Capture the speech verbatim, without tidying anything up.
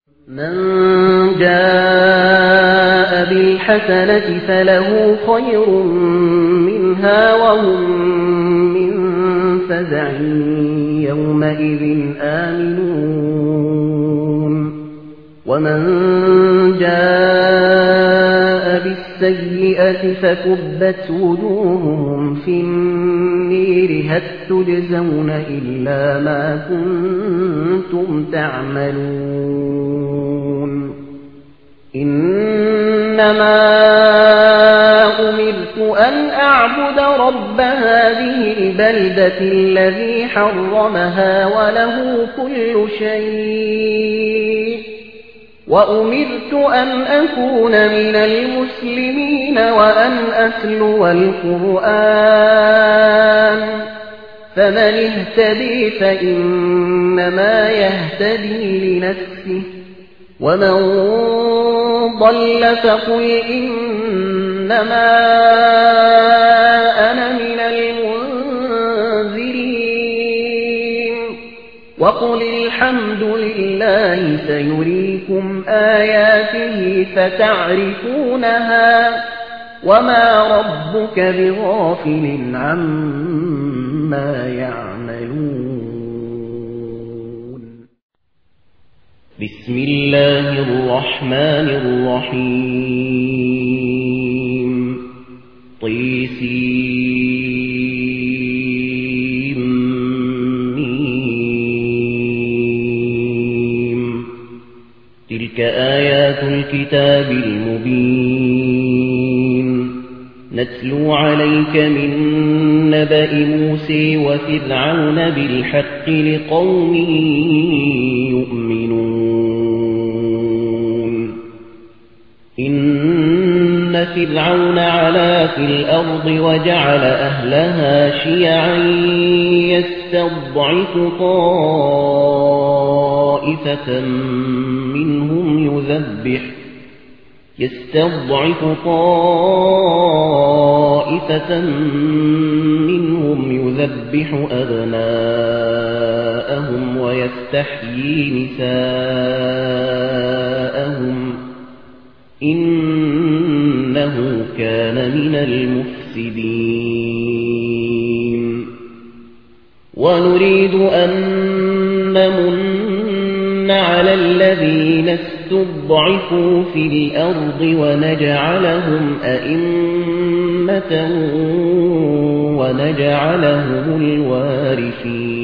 من جاء بالحسنة فله خير منها وهم من فزع يومئذ آمنون ومن جاء بالسيئة فكبت وجوههم في النير هل تجزون إلا ما كنتم تعملون إنما أمرت أن أعبد رب هذه البلدة الذي حرمها وله كل شيء وأمرت أن أكون من المسلمين وأن أتلو القرآن فمن اهتدي فإنما يهتدي لنفسه ومن ضل فقل إنما أنا من المنذرين وقل الحمد لله سيريكم آياته فتعرفونها وما ربك بغافل عما يعملون بسم الله الرحمن الرحيم طيسيم ميم تلك آيات الكتاب المبين نتلو عليك من نبأ موسى وفرعون بالحق لقوم يؤمنون إن فرعون علا في الأرض وجعل أهلها شيعا يستضعف طائفة منهم يذبح يستضعف طائفة منهم يذبح أبناءهم ويستحيي نساءهم إنه كان من المفسدين ونريد أن نمن على الذين استضعفوا في الأرض ونجعلهم أئمة ونجعلهم الوارثين